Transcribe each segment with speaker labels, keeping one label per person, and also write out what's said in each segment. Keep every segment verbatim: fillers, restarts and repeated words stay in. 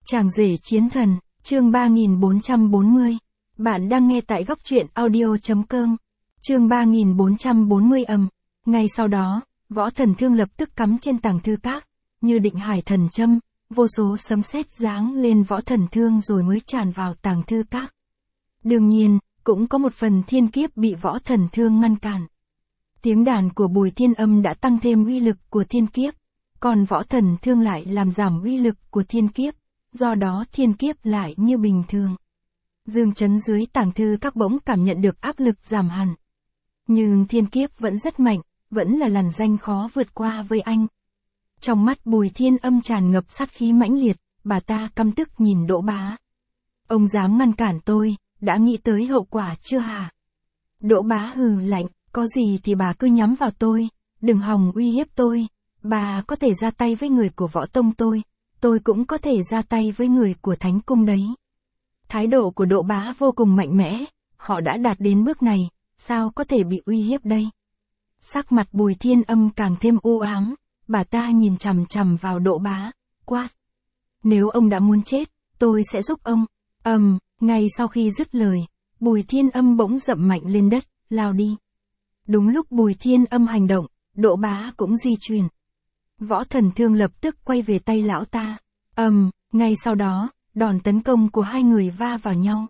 Speaker 1: Chàng rể chiến thần, chương ba nghìn bốn trăm bốn mươi. Bạn đang nghe tại góc truyện audio.com. Chương ba nghìn bốn trăm bốn mươi ầm. Ngay sau đó, Võ Thần Thương lập tức cắm trên tàng thư các, như định hải thần châm, vô số sấm sét giáng lên Võ Thần Thương rồi mới tràn vào tàng thư các. Đương nhiên, cũng có một phần thiên kiếp bị Võ Thần Thương ngăn cản. Tiếng đàn của Bùi Thiên Âm đã tăng thêm uy lực của thiên kiếp, còn Võ Thần Thương lại làm giảm uy lực của thiên kiếp, do đó thiên kiếp lại như bình thường. Dương Chấn dưới tàng thư các bỗng cảm nhận được áp lực giảm hẳn. Nhưng thiên kiếp vẫn rất mạnh, vẫn là lằn ranh khó vượt qua với anh. Trong mắt Bùi Thiên Âm tràn ngập sát khí mãnh liệt, bà ta căm tức nhìn Đỗ Bá. Ông dám ngăn cản tôi, đã nghĩ tới hậu quả chưa hả? Đỗ Bá hừ lạnh, có gì thì bà cứ nhắm vào tôi, đừng hòng uy hiếp tôi. Bà có thể ra tay với người của Võ Tông tôi, tôi cũng có thể ra tay với người của Thánh Cung đấy. Thái độ của Đỗ Bá vô cùng mạnh mẽ, họ đã đạt đến bước này, sao có thể bị uy hiếp đây? Sắc mặt Bùi Thiên Âm càng thêm u ám, bà ta nhìn chằm chằm vào Đỗ Bá, quát. Nếu ông đã muốn chết, tôi sẽ giúp ông. Ầm, um, ngay sau khi dứt lời, Bùi Thiên Âm bỗng dậm mạnh lên đất, lao đi. Đúng lúc Bùi Thiên Âm hành động, Đỗ Bá cũng di chuyển. Võ Thần Thương lập tức quay về tay lão ta. Ầm, um, ngay sau đó, đòn tấn công của hai người va vào nhau.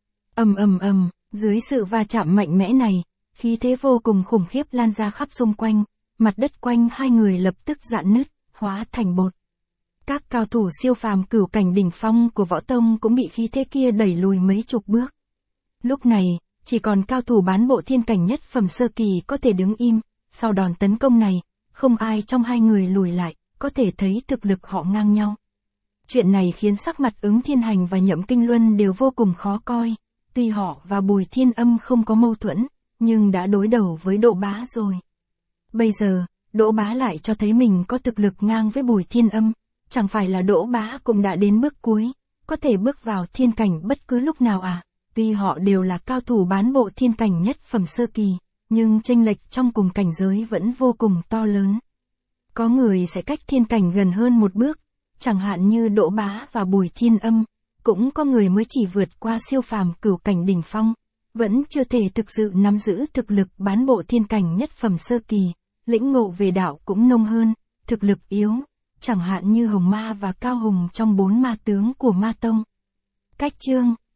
Speaker 1: Ầm ầm ầm, dưới sự va chạm mạnh mẽ này, khí thế vô cùng khủng khiếp lan ra khắp xung quanh, mặt đất quanh hai người lập tức rạn nứt, hóa thành bột. Các cao thủ siêu phàm cửu cảnh đỉnh phong của Võ Tông cũng bị khí thế kia đẩy lùi mấy chục bước. Lúc này, chỉ còn cao thủ bán bộ thiên cảnh nhất phẩm sơ kỳ có thể đứng im, sau đòn tấn công này, không ai trong hai người lùi lại, có thể thấy thực lực họ ngang nhau. Chuyện này khiến sắc mặt Ứng Thiên Hành và Nhậm Kinh Luân đều vô cùng khó coi, tuy họ và Bùi Thiên Âm không có mâu thuẫn, nhưng đã đối đầu với Đỗ Bá rồi. Bây giờ, Đỗ Bá lại cho thấy mình có thực lực ngang với Bùi Thiên Âm, chẳng phải là Đỗ Bá cũng đã đến bước cuối, có thể bước vào thiên cảnh bất cứ lúc nào à? Tuy họ đều là cao thủ bán bộ thiên cảnh nhất phẩm sơ kỳ, nhưng chênh lệch trong cùng cảnh giới vẫn vô cùng to lớn. Có người sẽ cách thiên cảnh gần hơn một bước, chẳng hạn như Đỗ Bá và Bùi Thiên Âm, cũng có người mới chỉ vượt qua siêu phàm cửu cảnh đỉnh phong, vẫn chưa thể thực sự nắm giữ thực lực bán bộ thiên cảnh nhất phẩm sơ kỳ, lĩnh ngộ về đạo cũng nông hơn, thực lực yếu, chẳng hạn như Hồng Ma và Cao Hùng trong bốn ma tướng của Ma Tông. Cách chương